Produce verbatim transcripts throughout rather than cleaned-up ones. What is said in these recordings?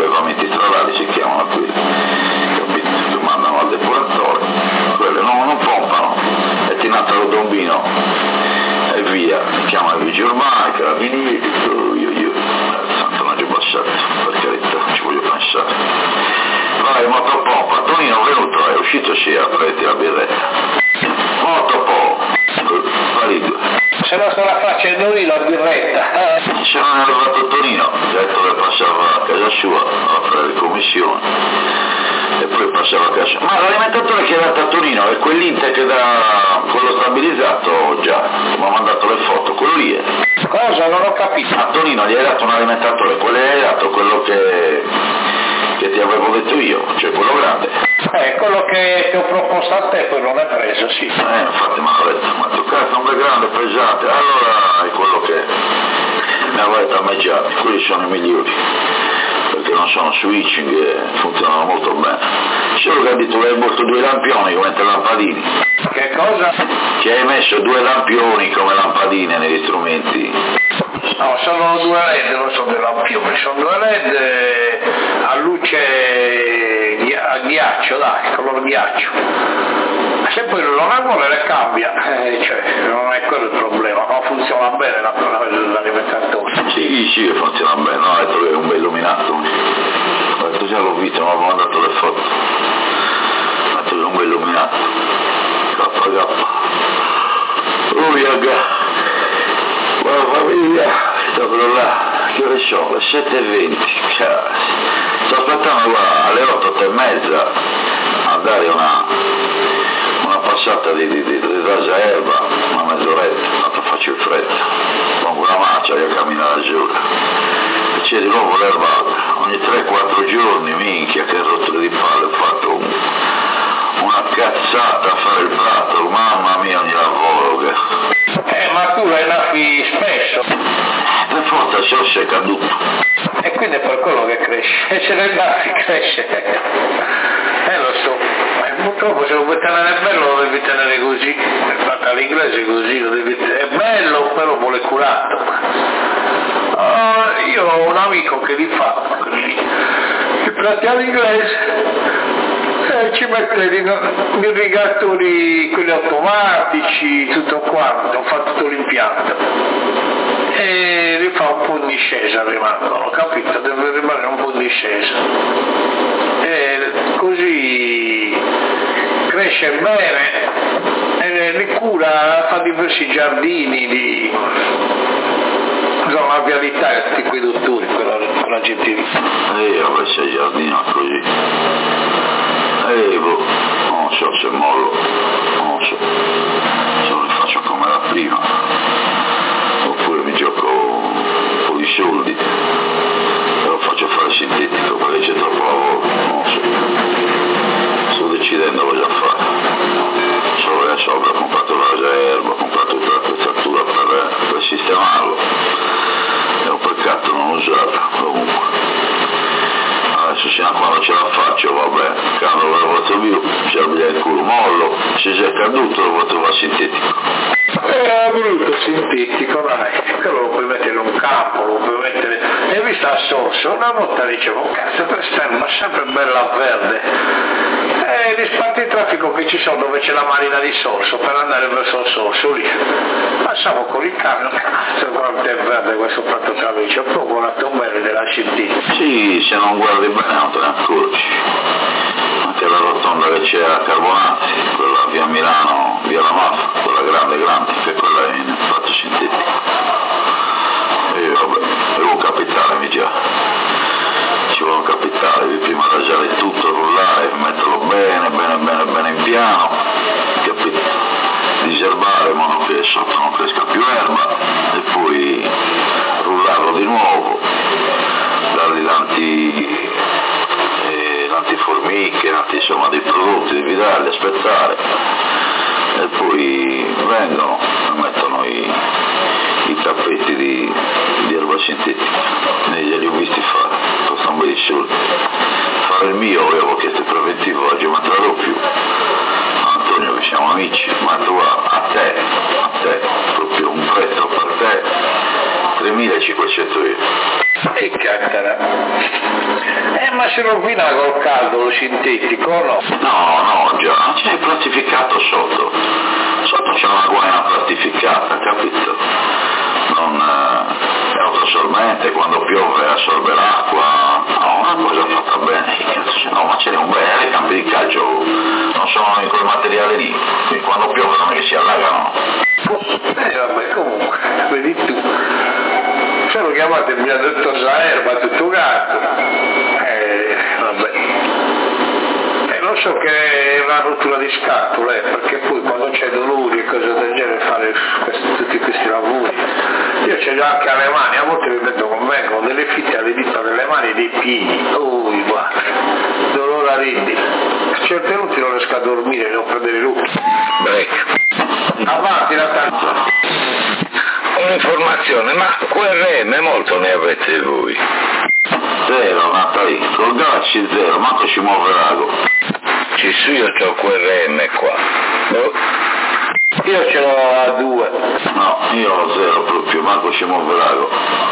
sollevamenti stradali si chiamano quelli, capito? Ti mandano al depuratore, quelle non, non pompano, e ti nattano Dombino e via, ti chiama il vigile urbano, i carabinieri, io, io, io, santo non ci basciato, per carità, ci voglio pensare. Vai, motopompa, Tonino è venuto, è uscito sì a prendere la birretta. Motopompa, Parigo. Se no sta la facendo lì la birretta. Se non è arrivato Tonino, ha detto che passava a casa sua a fare le commissioni e poi passava a casa. Ma l'alimentatore che ha dato a Tonino è quell'Inter che dà quello stabilizzato già, mi ha mandato le foto, quello lì è. Cosa? Non ho capito. A Tonino gli hai dato un alimentatore, quello gli hai dato quello che, che ti avevo detto io, cioè quello grande. Eh, quello che ti ho proposto a te poi non è preso, sì. Eh, infatti mi hanno detto, ma tu cazzo non è grande, pesante, allora è quello che mi aveva detto a me già, quelli sono i migliori, perché non sono switching e funzionano molto bene. Solo che tu hai messo due lampioni come te lampadini. Che cosa? Che hai messo due lampioni come lampadine negli strumenti. No, sono due led, non sono due lampioni, sono due led a luce a ghiaccio, dai, color ghiaccio. Se poi non la vuole le cambia, eh, cioè non è quello il problema, ma funziona bene la, la, l'alimentatore. Sì, sì, funziona bene, no, ho detto che è un bel illuminato. Ho detto già l'ho visto, mi ha mandato le foto. Ho detto che è un bel illuminato. K K. Uiaga. Buona famiglia, sto quello là, che ore sono? Le sette e venti, sto aspettando qua alle otto, otto e mezza a dare una, una passata di, di, di, di rasa erba, una mezz'oretta, tanto faccio in fretta, pongo una marcia e cammino la giù, e c'è di nuovo l'erba alta, ogni tre quattro giorni, minchia che rottura di palle, ho fatto un, una cazzata a fare il prato, mamma mia ogni lavoro che... Eh, ma tu la inaffi spesso. Per forza se lo sei caduto. E quindi è per quello che cresce. E se la inaffi cresce. Eh lo so. Ma purtroppo se lo vuoi tenere bello lo devi tenere così. È fatta all'inglese così, lo devi tenere. È bello però vuole curato. Uh, io ho un amico che li fa. I piatti all'inglese. Eh, ci mette gli irrigatori, quelli automatici, tutto quanto, fa tutto l'impianto e li fa un po' in discesa, rimangono, capito? Deve rimanere un po' in discesa e così cresce bene e li cura, fa diversi giardini di zona vialità e tutti quei dottori, quella, quella gente lì. Eh, vabbè, c'è il giardino così. Eh, boh, non so se mollo, non so, se lo faccio come la prima, oppure mi gioco un po' di soldi e lo faccio fare sintetico perché c'è troppo lavoro, non so, sto decidendo cosa fare, solo adesso ho comprato la rasa erba, ho comprato tutta l'attrezzatura per, per sistemarlo, è un peccato non usarla comunque. Adesso se quando ce la faccio, vabbè, quando lo voto più, se abbia il culo mollo, se c'è caduto lo voto va sintetico. È brutto sintetico, dai, quello lo puoi mettere in un campo, lo puoi mettere. E vista a sorso, una volta dicevo, cazzo, questa è sempre bella verde. E gli spazi di traffico che ci sono dove c'è la marina di sorso, per andare verso il sorso lì. Passavo con il camion, cazzo quanto è verde questo prato travice, proprio una tombella della città. Sì, se non guardi bene non te ne accorgi. Anche la rotonda che c'è a Carbonati, quella via Milano, via La Mafia, quella grande grande, che quella è in fatto sintetico. E vabbè, devo un capitale mi già. Ci vuole un capitale, devi prima rasare tutto, rullare, metterlo bene, bene, bene, bene in piano, capito? Diserbare in modo che sotto non cresca più erba e poi rullarlo di nuovo, dargli l'anti, eh, l'antiformiche, l'anti, insomma dei prodotti, devi darli, aspettare e poi vengono e mettono i, i tappeti di, di erba sintetica, ne li ho visti fare, costano bei soldi. Fare il mio avevo chiesto il preventivo oggi, ma te la do più. Antonio, che siamo amici, ma tu a te, a te, proprio un prezzo per te, tremilacinquecento euro. E caccara. ma si rovina col caldo lo sintetico, no? No, no, già, c'è il plastificato sotto. Sotto c'è una guaina plastificata, capito? Non eh, è autoassorbente, quando piove assorbe l'acqua, no, una cosa fatta bene, che cazzo, no, ma ce n'è un bel, i campi di calcio non sono in quel materiale lì, quindi quando piove non è che si allagano. Eh vabbè, comunque, vedi tu. Sono chiamato e mi ha detto Saerba, tutto gatto. Eh, vabbè. E non so che è una rottura di scatole, perché poi quando c'è dolori e cose del genere fare questi, tutti questi lavori. Io ce li ho anche alle mani, a volte mi vedo convengono delle fitte alle dita delle mani e dei piedi. Oh, guarda, dolore a ridi. A certe notti non riesco a dormire, non prendere luce. Break. Avanti la tanza. Un'informazione, ma Q R M molto ne avete voi? Zero, Natali, col Galaxy zero, manco ci muove l'ago. Ci su, io c'ho Q R M qua. No. Io ce l'ho a due. No, io ho zero proprio, manco ci muove l'ago.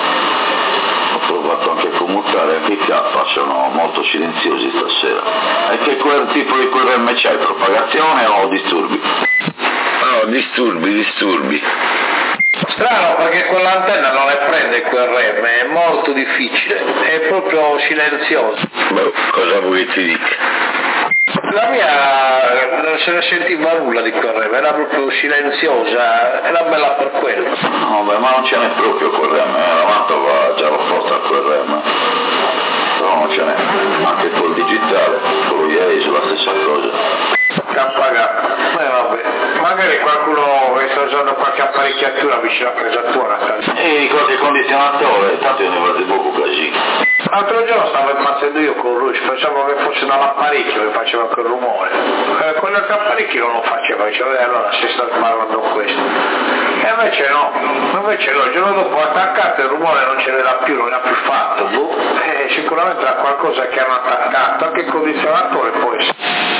Ho provato anche a commutare, anche i K sono molto silenziosi stasera. E che quel tipo di Q R M c'hai, propagazione o disturbi? No, disturbi, disturbi. Strano perché quell'antenna non le prende il Q R M, è molto difficile, è proprio silenzioso. Boh, cosa vuoi ti dica? La mia non se ne sentiva nulla di Q R M, era proprio silenziosa, era bella per quello. No, beh, ma non ce n'è proprio Q R M, eh? La Mantova già l'opposta al Q R M. Però non ce n'è, anche col digitale, con lo Iese la stessa cosa. K H, eh vabbè, magari qualcuno che sta usando qualche apparecchiatura vicino a casa tua. E qualche condizionatore, tanto io ne vado poco così. L'altro giorno stavo impazzendo io con lui, pensavo che fosse dall'apparecchio che faceva quel rumore. Eh, quello che apparecchio non lo faceva, diceva, eh, allora si sta sbarrando questo. E invece no, invece no, il giorno dopo attaccato il rumore non ce l'era più, non ne ha più fatto, boh. Eh, sicuramente era qualcosa che hanno attaccato, anche il condizionatore può essere.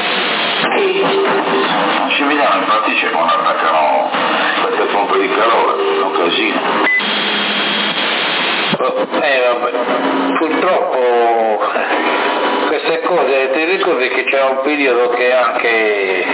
Ci vediamo impazzisce quando attaccano queste pompe di calore, è un casino. Eh vabbè, purtroppo queste cose, ti ricordi che c'era un periodo che anche,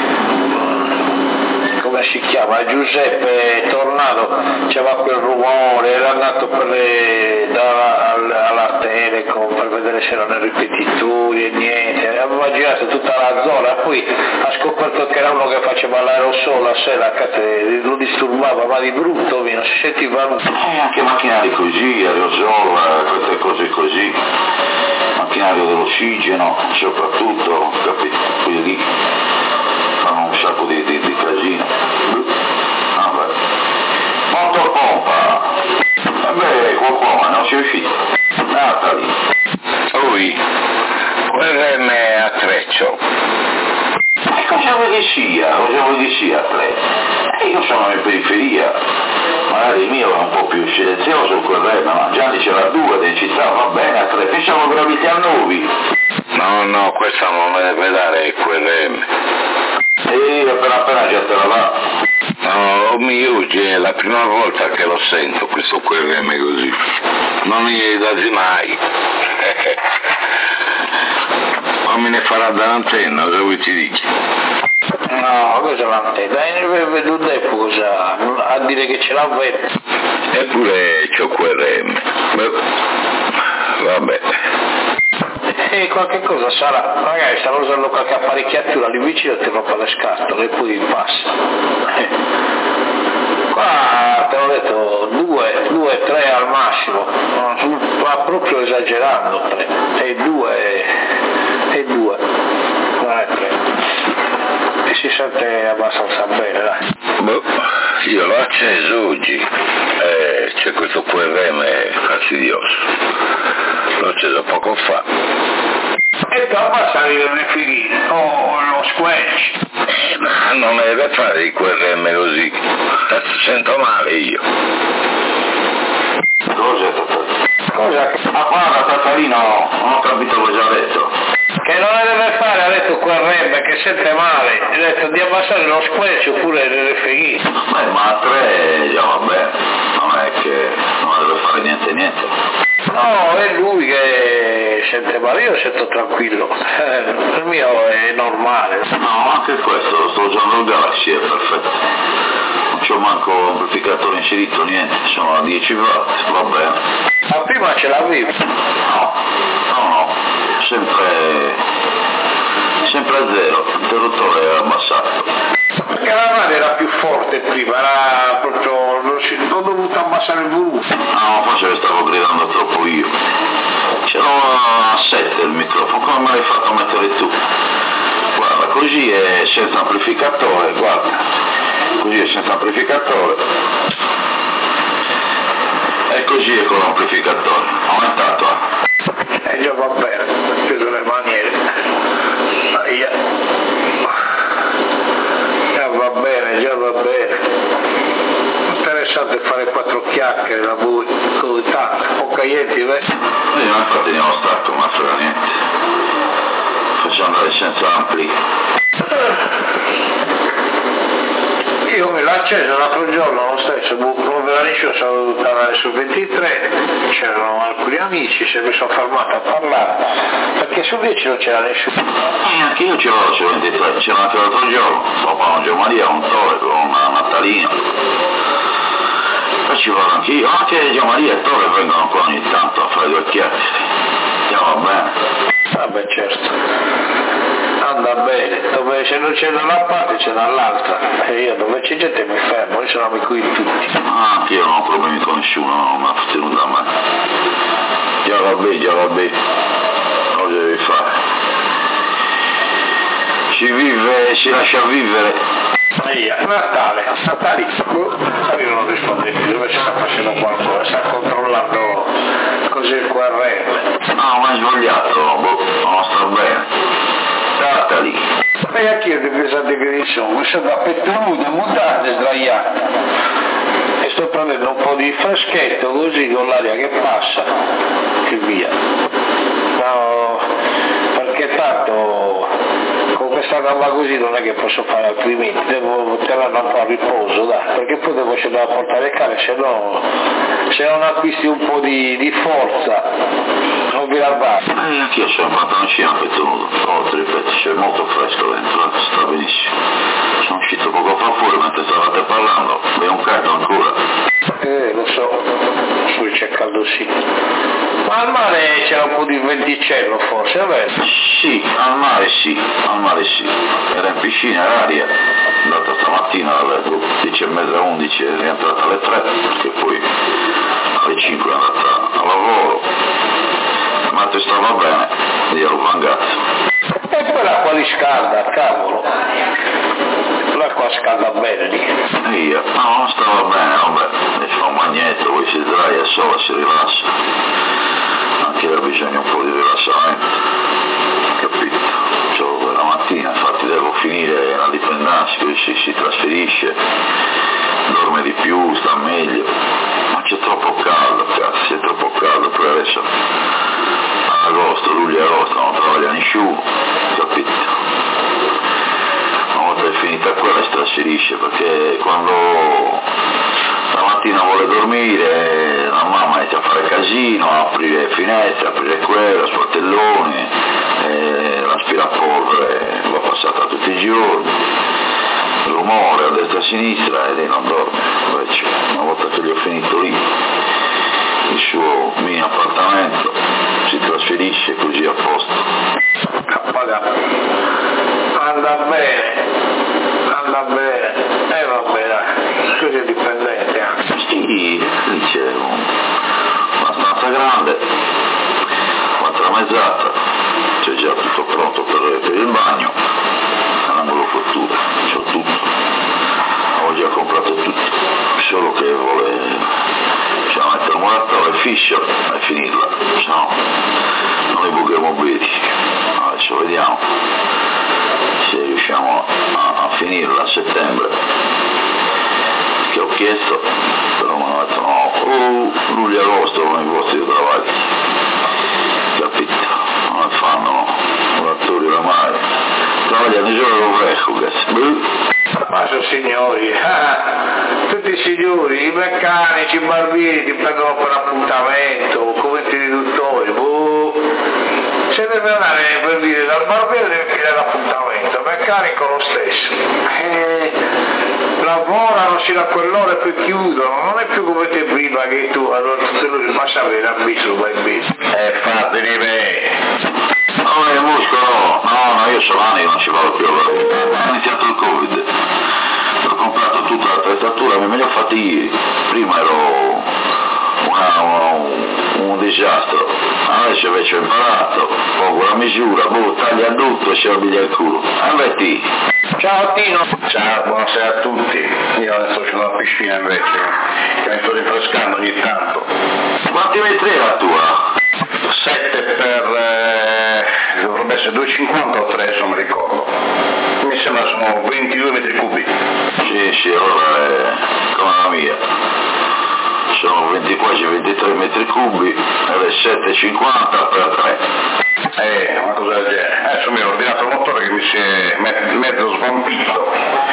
come si chiama, Giuseppe Tornado, c'era quel rumore, era andato per le, da, alla, alla Telecom per vedere se erano ripetitori e niente, aveva girato tutta la zona, poi ha scoperto che era uno che faceva l'aerosol la sera, che lo disturbava, ma di brutto, non si sentiva nulla. Eh, anche macchinari così, aerosol, queste cose così, macchinario dell'ossigeno soprattutto, capito? Quelli lì fanno un sacco di, di, di casino. Vabbè. Motopompa, vabbè, qualcuno ma non si è uscito. Natali. Ui, Q R M a treccio. E cosa vuoi che sia? Cosa vuoi che sia a tre? Eh, io sono in periferia, magari il mio è un po' più silenzioso il Q R M, ma già c'era due delle città, va bene a tre, pensavo gravità a nuovi. No, no, questa non me deve dare il Q R M. E appena appena già te la va. No, mi ugi, è la prima volta che lo sento questo Q R M così. Non mi dasi mai. Ma me ne farà dall'antenna, cosa vuoi ti dici? No, cosa l'antenna? Vedo tempo cosa, a dire che ce l'ha vero. Eppure c'ho Q R M. Beh, vabbè. E qualche cosa sarà, magari stanno usando qualche apparecchiatura lì vicino e ti rompa le scatole e poi passa. Eh. Qua te l'ho detto due, due, tre al massimo, ma proprio esagerando tre, e due, e due, non è tre. E si sente abbastanza bene, dai. Boh, io l'ho acceso oggi, eh, c'è questo Q R M fastidioso, l'ho acceso poco fa. E dopo passare le figline, o lo squelch. Eh, ma non mi deve fare il Q R M così, sento male io. Cos'è Tatarino? Cosa che... Ah guarda Tatarino, non ho capito cosa ha detto. Che non le deve fare, ha detto Q R M, che sente male, ha detto di abbassare lo squelch oppure le figline. Beh, ma a tre già va bene, non è che non deve fare niente niente. No, è lui che sente male, io sento tranquillo, eh, il mio è normale. No, anche questo, sto usando il Galaxy, è perfetto. Non c'ho manco amplificatore inserito, niente, sono a dieci watt, va bene. Ma prima ce l'avevi? No, no, no, sempre, sempre a zero, l'interruttore è abbassato. Perché la radio era più forte prima, era proprio, non si, ho dovuto abbassare il volume. Ah, no, forse stavo gridando troppo io. C'era a sette il microfono, come me l'hai fatto mettere tu? Guarda, così è senza amplificatore, guarda, così è senza amplificatore. E così è con l'amplificatore, aumentato. E già va bene, ho preso le maniere. Aia. Già va bene, già va bene. Interessante fare quattro chiacchiere da voi, così tanto, poca niente, beh. Io infatti ne ho stacco, ma frega niente. Facciamo andare senza ampli. Io me l'ho acceso l'altro giorno, lo stesso, proprio all'inizio sono dovuto andare sul ventitré, c'erano alcuni amici, se mi sono fermato a parlare, perché sul dieci non c'era nessuno. Eh, anche io ce l'ho sul ventitré, c'era anche l'altro giorno, papà Gio Maria, un Tore con una Natalina. Poi ci vado anche io, anche Gio Maria e Tore vengono qua ogni tanto a fare due chiacchiere. Andiamo bene. Vabbè, certo. Anda bene, dove se non c'è da una parte c'è dall'altra, e io dove c'è gente mi fermo, io sono amico di tutti. Ah, anche io non ho problemi con nessuno, non mi ha tenuto a me. Già vabbè, già vabbè, cosa devi fare? Si vive, si lascia vivere. Via, Natale, natalizio, io non rispondo più, dove si sta facendo qualcosa, sta controllando così il Q R L. No, ma è sbagliato, boh, non sta bene. Datali. E anche io di pensate che sono, mi sono da petto nudo, mutande, sdraiato. E sto prendendo un po' di freschetto così con l'aria che passa e via. No, perché tanto con questa gamba così non è che posso fare altrimenti, devo tenerla un po' a riposo, dai, perché poi devo scendere a portare il cane, se no se non acquisti un po' di, di forza non vi la Eh, anch'io c'ho un pantaloncino a petto nudo, oh, ti ripeto, c'è molto fresco dentro, sta benissimo. Sono uscito poco fa fuori mentre stavate parlando, è un caldo ancora. Eh, lo so, qui c'è caldo sì. Ma al mare c'era un po' di venticello forse, vabbè. Sì, al mare sì, al mare sì. Era in piscina, era aria. È andata stamattina alle dieci e mezza, undici, è rientrata alle tre, perché poi alle cinque è andata a lavoro. Ma te stava bene, io l'ho mangato. E poi l'acqua li scalda, cavolo. L'acqua scalda bene lì. Io, no, non stava bene, vabbè, ne fa un bagnetto, poi si sdraia sola, si rilassa. Anche io ho bisogno un po' di rilassamento, capito? Cioè, la mattina, infatti devo finire la dipendenza, così si, si trasferisce, dorme di più, sta meglio. Ma c'è troppo caldo, cazzo, c'è troppo caldo, poi adesso agosto, luglio e agosto non lavora nessuno, capito? Una volta è finita quella si trasferisce, perché quando la mattina vuole dormire la mamma inizia a fare casino, aprire finestre, aprire quello, sportelloni, eh, l'aspirapolvere va passata tutti i giorni, rumore a destra e a sinistra e lei non dorme. Invece una volta che gli ho finito lì il suo mini appartamento si trasferisce così a posto. Anda bene, anda bene, e eh, va bene, così è dipendente anche. Sì, lì c'è un, una stanza grande, quattro mezzata, c'è già tutto pronto per, per il bagno, all'angolo cottura, c'ho tutto, ho già comprato tutto, solo che vuole cioè, mettere un muratore, il fiscio e finirla, se no non le buche mobili. Adesso vediamo se riusciamo a, a finirla a settembre, che ho chiesto, però mi hanno detto no, oh, luglio agosto con i posti di travaglio, capito? Non fanno muratori oramai, travagliano solo lo fresco, cazzo. Ma sono signori, ah, tutti i signori, i meccanici, i barbieri ti prendono per appuntamento, come i riduttori, boh. se deve andare per dire dal barbiere deve finire l'appuntamento, meccanico lo stesso. E lavorano fino a quell'ora e poi chiudono, non è più come te prima che tu allora tutte le ma sapere a biso, vai in biso. E fate di me. No, il muscolo, no, no, io sono anni che non ci vado più a lavorare. Ho iniziato il Covid, ho comprato tutta l'attrezzatura, mi meglio fatti ieri, prima ero una, un, un disastro, adesso invece ho imparato, poco la misura, boh, taglia tutto e si abiglia il culo. Avvetti. Ciao Tino. Ciao, buonasera a tutti. Io adesso c'ho una piscina invece, che mi sto rinfrescando ogni tanto. Quanti metri è la tua? sette per... Eh, dovrebbe essere due virgola cinquanta o tre, non mi ricordo. Mi sembra sono ventidue metri cubi. Sì, sì, allora è come la mia. Sono venti, quasi ventitré metri cubi ed è sette virgola cinquanta per tre. Eh, una cosa del genere. Adesso mi ho ordinato il motore che mi si è me- mezzo svampito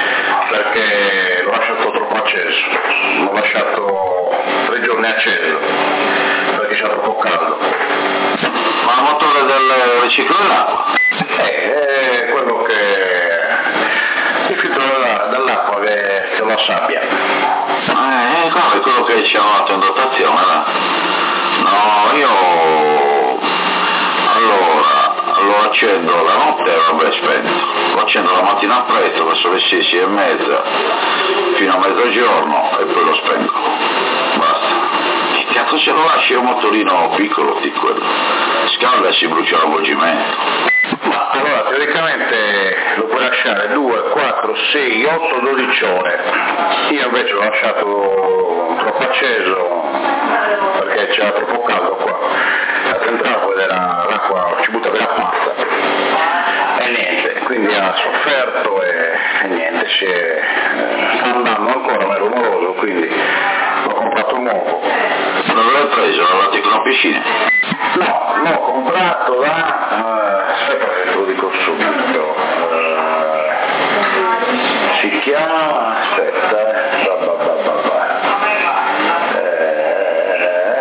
perché l'ho lasciato troppo acceso. L'ho lasciato tre giorni acceso perché c'era troppo caldo. Ma il motore del riciclo dell'acqua? Eh, è quello che il filtro della, dell'acqua che, che lo sabbia. Eh, come quello che ci hanno dato in dotazione, là. No, io allora lo accendo la notte e vabbè spento, lo accendo la mattina presto verso le sei, sei e mezza fino a mezzogiorno e poi lo spengo, basta. Che cazzo se lo lasci un motorino piccolo di quello? Scalda e si brucia l'avvolgimento. Ma allora teoricamente lo puoi lasciare due, quattro, sei, otto, dodici ore. Io invece l'ho lasciato troppo acceso perché c'era troppo caldo qua. La centrale era l'acqua, ci butta via pasta. E niente, quindi ha sofferto e, e niente, si è, sta andando ancora, ma è rumoroso, quindi l'ho comprato nuovo. Dove l'hai preso? L'avete con la piscina? No, l'ho comprato da... Uh, aspetta che te lo dico subito. Uh, si chiama... aspetta, eh. Ba, ba, ba, ba, ba. Eh,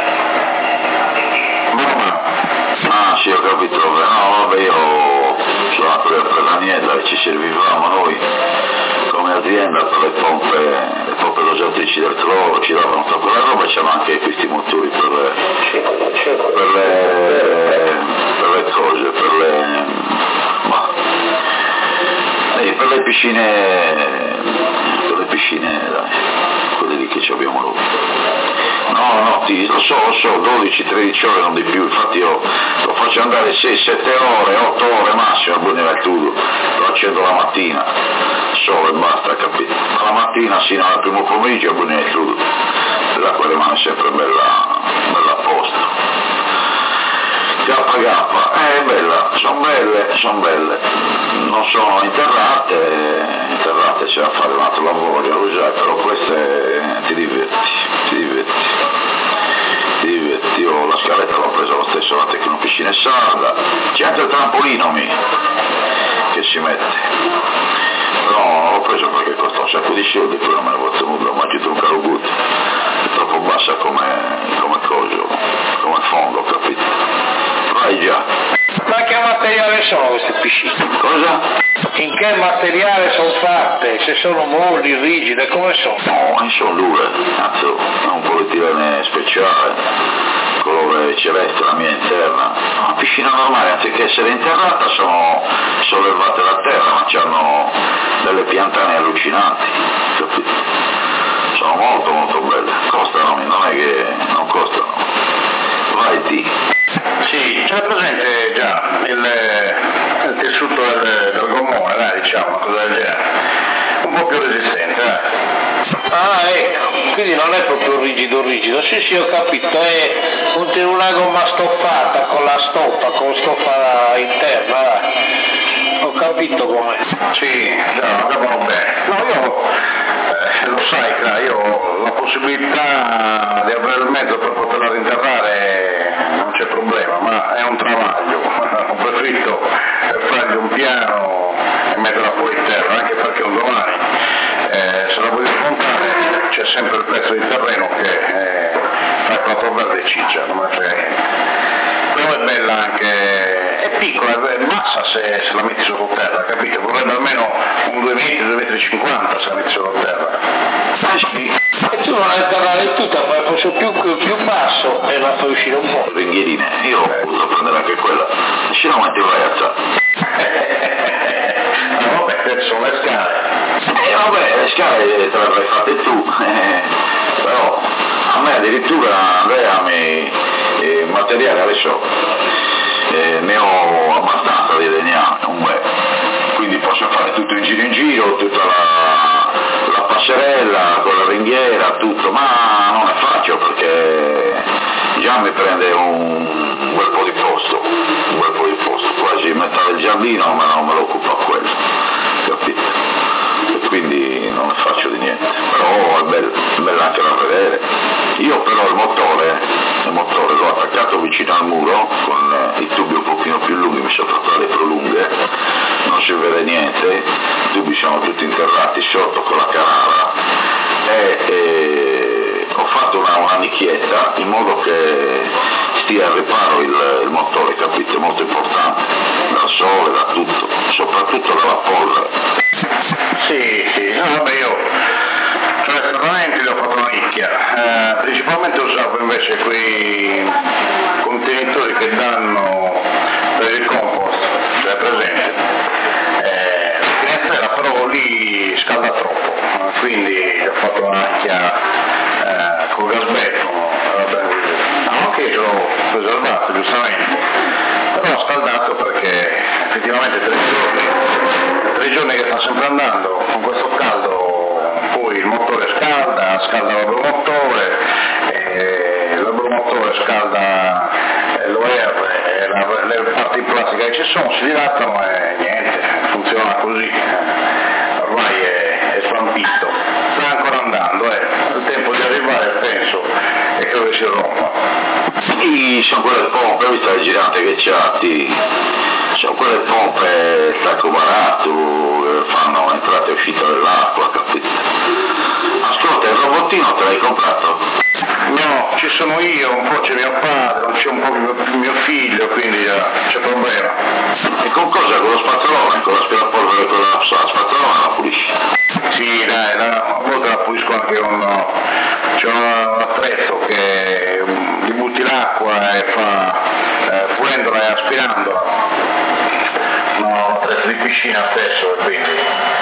mamma. Ah sì, ho capito, no vabbè io sono andato per l'Aniella e ci servivamo noi come azienda per le pompe, le pompe dosatrici del cloro, ci davano tutta quella roba e c'erano anche questi motori per le, per le, per le cose, per le, ma, eh, per le piscine, per le piscine, dai, quelle lì che ci abbiamo noi. No, no, ti, lo so, lo so, dodici tredici ore non di più, infatti io lo faccio andare sei sette ore, otto ore massimo, al buon tutto, lo accendo la mattina, solo e basta, capito? La mattina sino al primo pomeriggio al buon tutto, l'acqua rimane sempre bella, bella a posto. K K, eh, è bella, sono belle, sono belle, non sono interrate, interrate c'è da fare un altro lavoro, lo sai, però queste ti diverti, ti diverti, ti diverti, io la scaletta l'ho presa lo stesso, la tecnopiscina sarda, c'è anche il trampolino mi, che si mette, però l'ho preso perché costa un sacco di soldi, poi non me ne ho tenuto, ma ci un caro gusto, è troppo bassa come, come coso, come fondo, capito? Vai già. Ma che materiale sono queste piscine? Cosa? In che materiale sono fatte? Se sono molli, rigide, come sono? No, sono dure, cazzo, è un polietilene speciale, colore celeste, la mia interna. Una piscina normale, anziché essere interrata, sono sollevate da terra, ma hanno delle piantane allucinanti, capito? Sono molto molto belle, costano, non è che non costano. Vai ti. Sì, c'è presente già il, il tessuto del, del gommone, dai, diciamo, una cosa del genere. Un po' più resistente, eh. Ah, ecco, quindi non è proprio rigido rigido, sì sì ho capito, è un, una gomma stoppata con la stoppa, con stoffa interna, dai. Ho capito com'è. Sì, già, capano bene. No, io, eh, lo sai, io ho la possibilità di avere il mezzo per poterla rinterrare, non c'è problema, ma è un travaglio. Ho preferito fargli un piano e metterla fuori terra, anche perché un domani, eh, se la voglio montare, c'è sempre il pezzo di terreno che eh, fa quattro verde ciccia, non me ne frega niente. Però è bella anche piccola, è bassa se, se la metti sottoterra, capito? Vorrebbe almeno un due metri, due metri e cinquanta se la metti sottoterra. Ah sì, e tu non hai parlato tutta, ma fosse più, più basso e la fai uscire un po'. Ringhierine, io ho potuto prendere anche quella, se no metti vai alzare. No, vabbè, sono le scale. Eh vabbè, le scale te le avrai fatte tu, eh, però a me addirittura Andrea mi eh, materiale adesso eh, ne ho abbastanza di legname, un bel, quindi posso fare tutto in giro in giro, tutta la, la passerella con la ringhiera, tutto, ma non è facile perché già mi prende un, un bel po' di posto, un bel po' di posto, quasi metà del giardino, ma non me lo occupa quello, capito? E quindi non ne faccio di niente, però è bello, è bello anche da vedere. Io però il motore, il motore l'ho attaccato vicino al muro con eh, i tubi un pochino più lunghi, mi sono fatto le prolunghe, non si vede niente, i tubi sono tutti interrati sotto con la canala e, e ho fatto una, una nicchietta in modo che stia al riparo il, il motore, capite? Molto importante, dal sole, da tutto, soprattutto dalla polvere. Sì, sì, no, vabbè io cioè stradamenti ho fatto una nicchia, eh, principalmente usavo invece quei contenitori che danno per il compost, cioè presente, eh, la finestrella però lì scalda troppo, quindi ho fatto una nicchia eh, col gasbetto, anche ce l'ho preservato giustamente, però ho scaldato perché effettivamente tre giorni tre giorni che sta sempre andando con questo caldo, poi il motore scalda, scalda l'abromotore, eh, l'abromotore scalda eh, l'O R, eh, la, le parti in plastica che ci sono si dilatano e niente, funziona così, ormai è, è svampito, sta ancora andando, eh. Il tempo di arrivare penso e credo che si rompa. Sì, sono quelle pompe, visto le girate che c'ha, ti... sono quelle pompe stacco barato, che fanno entrata e uscita dell'acqua, capito? Ascolta, il robottino te l'hai comprato? No, ci sono io, un po' c'è mio padre, c'è un po' mio, mio figlio, quindi uh, c'è problema. E con cosa? Con lo spazzolone, con l'aspirapolvere, con la spazzolone la pulisci? Sì, dai, la, a volte la pulisco anche con... c'è un attrezzo che gli butti l'acqua e fa, eh, pulendola e aspirandola. No, attrezzo di piscina stesso, e quindi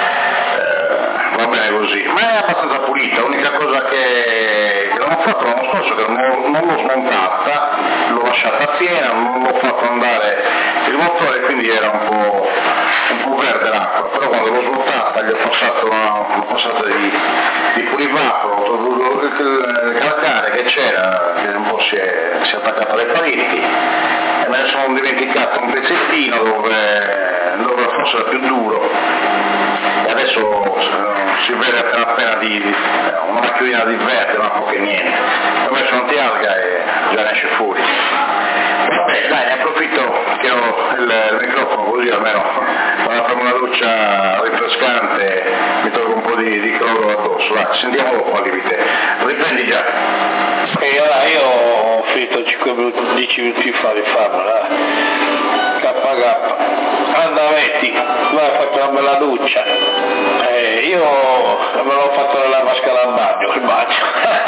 eh, va bene così. Ma è abbastanza pulita, l'unica cosa che non ho fatto l'anno scorso che non, non l'ho smontata, l'ho lasciata piena, non l'ho fatto andare il motore, quindi era un po', un po' verde l'acqua, però quando l'ho smontata gli ho passato una, una passata di, di pulivacco, il calcare che c'era, che un po' si è, si è attaccato alle pareti, e me ne sono dimenticato un pezzettino dove, dove forse era più duro, e adesso si vede appena appena di una macchiolina di verde, ma poco che niente, ho messo un'antialga e già ne esce fuori. Vabbè, dai, ne approfitto che ho il, il microfono, così almeno quando faccio una doccia rinfrescante mi tolgo un po' di, di cloro addosso. Dai, sentiamo dopo al limite. Riprendi già. E allora io ho finito cinque minuti, dieci minuti fa di farmela, K K, andamenti, vai a fare una bella doccia, eh, io me l'ho fatto nella vasca al bagno, il bagno,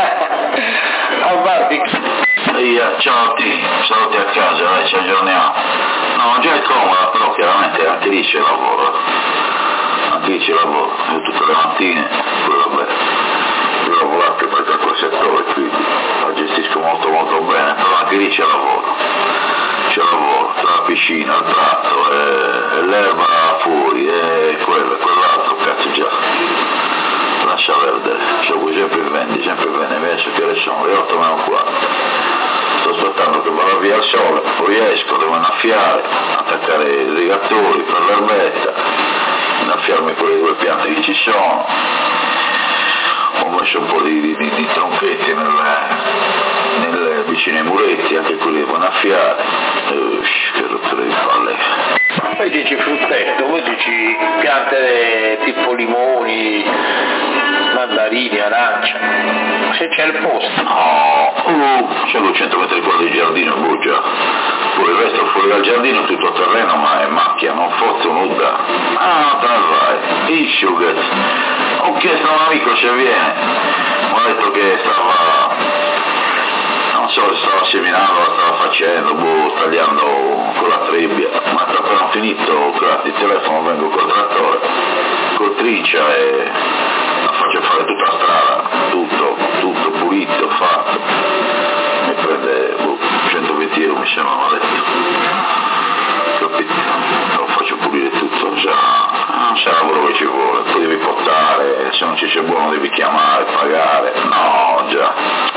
avanti. Via, ciao ti, saluti a casa, dai, ci aggiorniamo. No, già è comoda, però chiaramente anche lì c'è lavoro, anche lì c'è lavoro, io tutte le mattine, poi vabbè, io lavoro anche per quel settore, quindi la gestisco molto molto bene, però anche lì c'è lavoro, c'è lavoro, tra la piscina, il tratto, e, e l'erba fuori, e quello e quell'altro, cazzo già, lascia perdere, cioè voi sempre vendi, sempre bene, invece che le sono le otto meno quarto. Sto aspettando che vada via il sole, poi esco, devo innaffiare, attaccare i irrigatori per l'erbetta, innaffiarmi quelle due piante che ci sono, ho messo un po' di, di, di, di tronchetti nelle, nelle, vicino ai muretti, anche quelli devo innaffiare, Ush, che rottura di palle. Poi dici fruttetto, poi dici piante tipo limoni, mandarini, arancia. se c'è il posto. No, uh, c'è duecento metri quadri di giardino, boh già. Poi il resto fuori dal giardino tutto terreno, ma è macchia, non fosse nuda. Ah, te ne vai, isciugat. Ho chiesto a un amico se viene, mi ha detto che stava, non so se stava seminando, la stava facendo, boh, tagliando con la trebbia, ma appena finito, grazie, il telefono vengo col trattore, col trincia e la faccio fare tutta la strada, tutto, tutto pulito, fatto. Mi prende boh, centoventi euro mi sembra, mi ha detto, capito? Lo faccio pulire tutto, già, non c'è lavoro che ci vuole, poi devi portare, se non ci c'è buono devi chiamare, pagare, no già,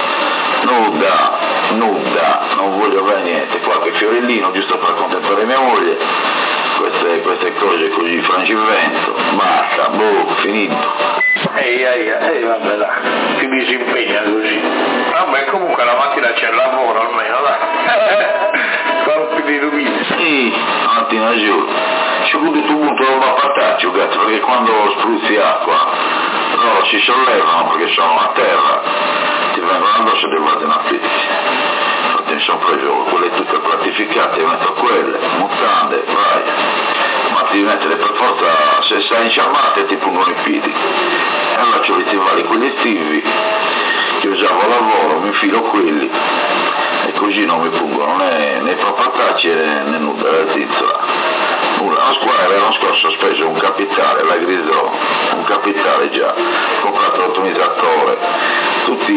nuda, nuda, non voglio avere niente, qualche fiorellino giusto per contemplare mia moglie, queste, queste cose così, frangivento, basta, boh, finito. Ehi, ehi, ehi, vabbè dai, chi mi si impegna così? Vabbè, comunque la mattina c'è il lavoro almeno, dai. Quanto di rovine. Sì, la mattina giù. C'è avuto un punto roba a pataccio, gatto, perché quando spruzzi acqua, loro si sollevano perché sono a terra, ti vengono addosso e devi guardare una pizza. Infatti mi sono preso quelle tutte plastificate, metto quelle, mutande, vai. Ma ti devi mettere per forza, se sei inciammate ti pungono i piedi. E allora c'ho i stivali, quelli estivi, che usavo a lavoro, mi infilo quelli, e così non mi pungono né, né papatacci né, né nulla, la zizzola. La squadra l'anno scorso ho speso un capitale, la Grisò, un capitale già, ho comprato l'automatizzatore, tutti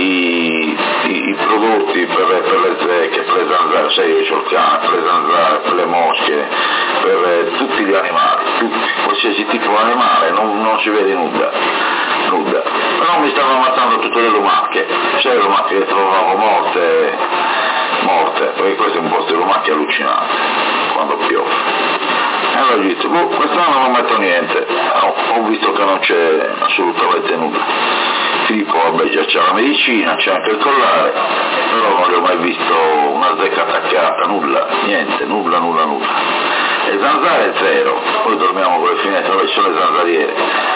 i, i, i prodotti per, per le zecche, per le zanzare, sai io c'ho il cane, per le zanzare, per le mosche, per eh, tutti gli animali, tutti, qualsiasi tipo di animale, non, non si vede nulla, nulla. Però mi stanno ammazzando tutte le lumache, sai le lumache che trovavo morte, morte, perché questo è un posto di lumache allucinante, quando piove. E allora ho detto, boh, quest'anno non metto niente, no, ho visto che non c'è assolutamente nulla. Filippo, vabbè, già c'è la medicina, c'è anche il collare, però non gli ho mai visto una zecca attaccata, nulla, niente, nulla, nulla, nulla. E zanzare zero, poi dormiamo con le finestre, dove ci sono le zanzariere,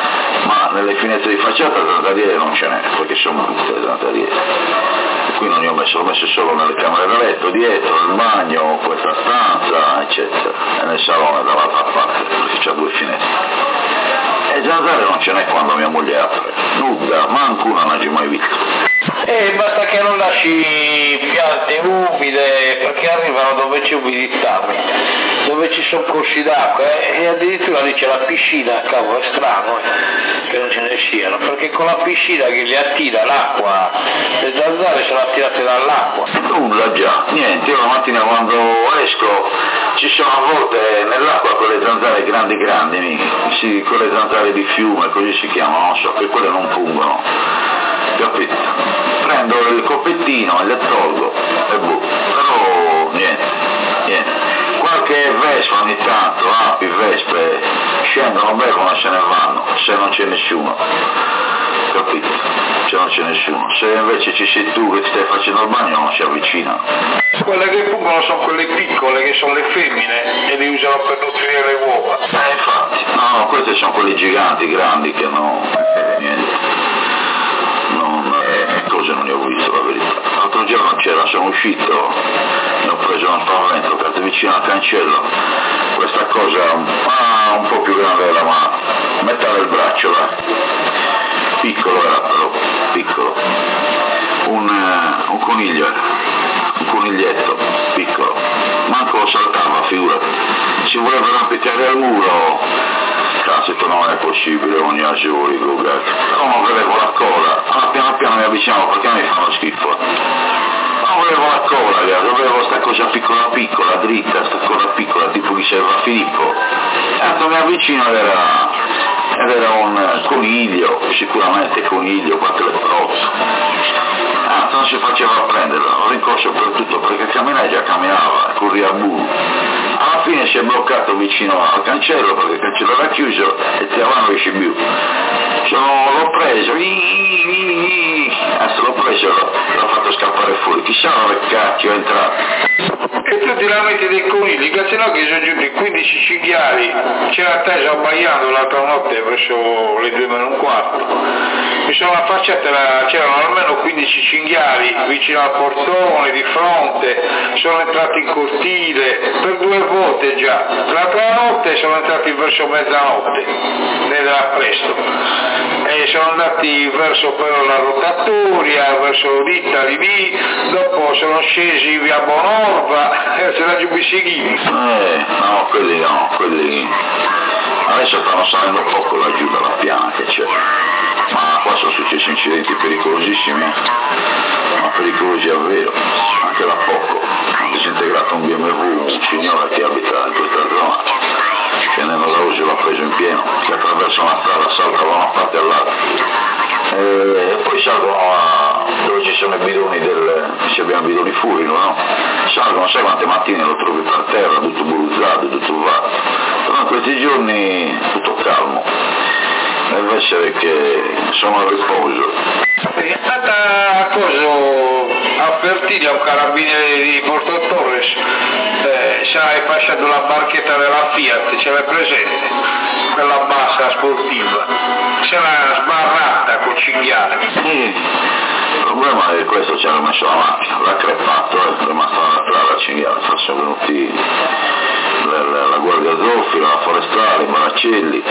ma nelle finestre di facciata zanzariere non ce n'è, perché sono brutte le zanzariere. Qui non gli ho messo, l'ho messo solo nelle camere da letto, dietro, nel bagno, questa stanza, eccetera, e nel salone dall'altra parte, perché c'ha due finestre. E zanzare non ce n'è quando mia moglie apre, nuda, manco una non l'ho mai visto. E basta che non lasci piante umide, perché arrivano dove c'è umidità, dove ci sono corsi d'acqua, eh? E addirittura lì c'è la piscina, cavolo, è strano eh? Che non ce ne siano, perché con la piscina che li attira l'acqua, le zanzare sono attirate dall'acqua. Nulla già, niente, io la mattina quando esco ci sono a volte nell'acqua quelle zanzare grandi grandi, sì, quelle zanzare di fiume, così si chiamano, non so, che quelle non pungono, capito? Prendo il coppettino e le tolgo e boh, però niente, niente. Qualche vespa ogni tanto, api, vespe, scendono, bevono e se ne vanno, se non c'è nessuno, capito? Se non c'è nessuno, se invece ci sei tu che ti stai facendo il bagno non si avvicinano. Quelle che pungono sono quelle piccole, che sono le femmine, e le usano per nutrire le uova. Eh infatti, no, no, queste sono quelli giganti, grandi, che non, eh, niente. Non, eh, cose non ne ho visto, la verità. L'altro giorno c'era, sono uscito, ne ho preso uno spavento, perché vicino al cancello, questa cosa ah, un po' più grande della mano, metà del braccio, là. Piccolo era però, piccolo, un, uh, un coniglio era, un coniglietto, piccolo, manco lo saltava, figurati, si voleva arrampicare al muro, cazzo, non è possibile, ogni agiolico, però non vedevo la coda, allora piano piano mi avvicinavo perché mi fanno schifo, non vedevo la coda, avevo questa cosa piccola piccola, dritta, questa cosa piccola, tipo che serve a Filippo, e tanto mi avvicino ed era, ed era un coniglio, sicuramente coniglio, qualche leprotto. Ah, non si faceva prendere, ho rincorso per tutto perché camminava già camminava, corria a burro. Alla fine si è bloccato vicino al cancello perché il cancello era chiuso e ti non riesci più. Sono, l'ho preso, adesso l'ho preso e l'ho, l'ho fatto scappare fuori, chissà dove cacchio è entrato. E tu ti lamenti dei conigli, che se no che sono giunti quindici cinghiali, c'era atteso abbaiando l'altra notte verso le due meno un quarto. Mi sono affacciato, c'erano almeno quindici cinghiali vicino al portone, di fronte, sono entrati in cortile, per due volte già. L'altra notte sono entrati verso mezzanotte, era presto, e sono andati verso però la rotatoria, verso l'Itali lì, dopo sono scesi via Bonorva, e se la Giubissighi. Eh, no, quelli no, quelli adesso stanno salendo poco laggiù dalla piana che c'è, ma qua sono successi incidenti pericolosissimi, ma pericolosi davvero, anche da poco, hanno disintegrato un B M W, un signore che abita in questa zona, scendendo da Osio l'ha preso in pieno, che attraversa una strada, salta da una parte all'altra, e poi salgono a dove ci sono i bidoni del, se abbiamo bidoni furico, no? Salgono, sai quante mattine lo trovi per terra, tutto bulluzzato, tutto vato, però in questi giorni tutto calmo, deve essere che sono a riposo. È stata a coso a Fertiglia un carabiniere di Porto Torres, eh, sai, passato la barchetta della Fiat, ce l'hai presente? Quella bassa sportiva, se l'ha sbarrata col cinghiale. Sì, il problema è che questo ci hanno messo la macchina, l'ha crepato, è rimasta una strada cinghiale, sono venuti la, la, la guardia zoofila, la forestale, i Maraccelli,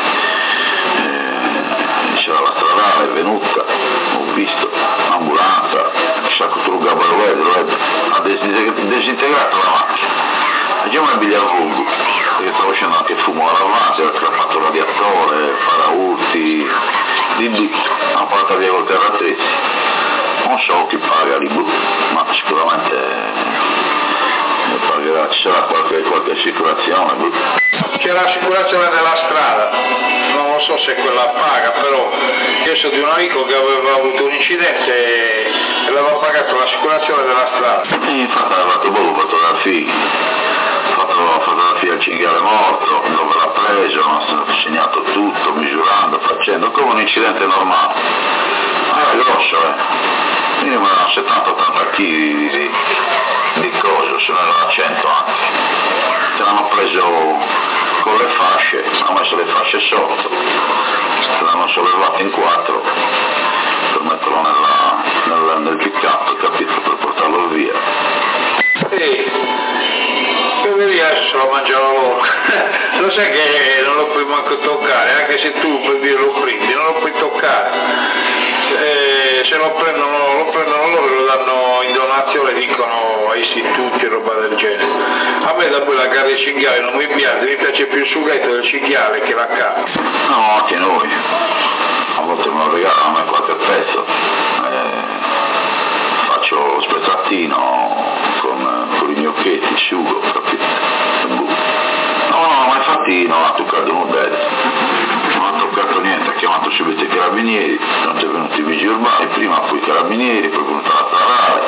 c'era la stradale, è venuta, ho visto, l'ambulanza, sacco truga ha disintegrato la macchina. Facciamo il bigliarvungo, perché stavo uscendo anche fumo all'avanti, ha creppato il radiatore, paraurti, di lì, hanno portato via col terratrizzi. Non so chi paga lì, ma sicuramente eh, pagherà, ci sarà qualche, qualche assicurazione. C'è l'assicurazione della strada, non lo so se quella paga, però io so di un amico che aveva avuto un incidente e aveva pagato l'assicurazione della strada. E infatti ha fatto poco fotografie, ha fatto fotografie al cinghiale morto, dove l'ha preso, ha segnato tutto, misurando, facendo, come un incidente normale. Era grosso, eh. Minimo erano settanta ottanta chili di, di coso, se ne erano cento anche. Ce l'hanno preso con le fasce, hanno messo le fasce sotto, l'hanno sollevato in quattro per metterlo nella, nella, nel pick-up, capito, per portarlo via. Sì, quello lì adesso se lo mangiano loro. Lo sai che non lo puoi manco toccare, anche se tu per dire lo prendi, non lo puoi toccare. Eh, se lo prendono, lo prendono loro e lo danno in donazione, dicono a istituti e roba del genere. A me da poi la carne di cinghiale non mi piace, mi piace più il sughetto del cinghiale che la carne. No, anche noi, a volte me lo regalano a me qualche pezzo, eh, faccio lo spezzatino con, con i gnocchetti, il sugo, capito? No, no, ma infatti non ha toccato nulla, non ha toccato niente, ha chiamato subito i carabinieri, sono venuti i vigili urbani, prima poi i carabinieri, poi è venuta la stradale,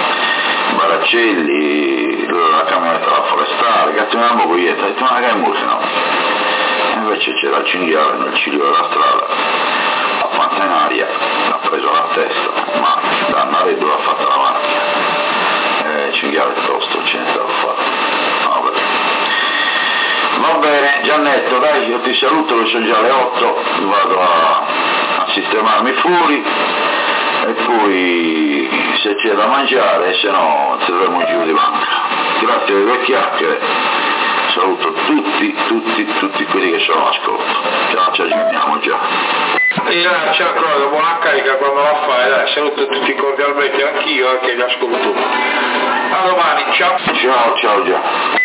Baraccelli, la camionetta della forestale, che una bogoietta, ha detto ma che è musi, no? E invece c'era il cinghiale nel ciglio della strada, la fatta in aria, l'ha preso la testa, ma da Naredo l'ha fatta la macchina, e il cinghiale tosto, ce ne stava fatto. Vabbè. Va bene, Giannetto, dai, io ti saluto, che sono già le otto, vado a, a sistemarmi fuori e poi se c'è da mangiare, se no terremo giù di banca. Grazie delle chiacchiere, saluto tutti, tutti, tutti quelli che sono all'ascolto. Ciao, ci aggiorniamo già. E là, ciao Claudio, buona carica quando la fai, dai, saluto tutti cordialmente, anch'io, anche gli ascoltatori. A domani, ciao. Ciao, ciao già.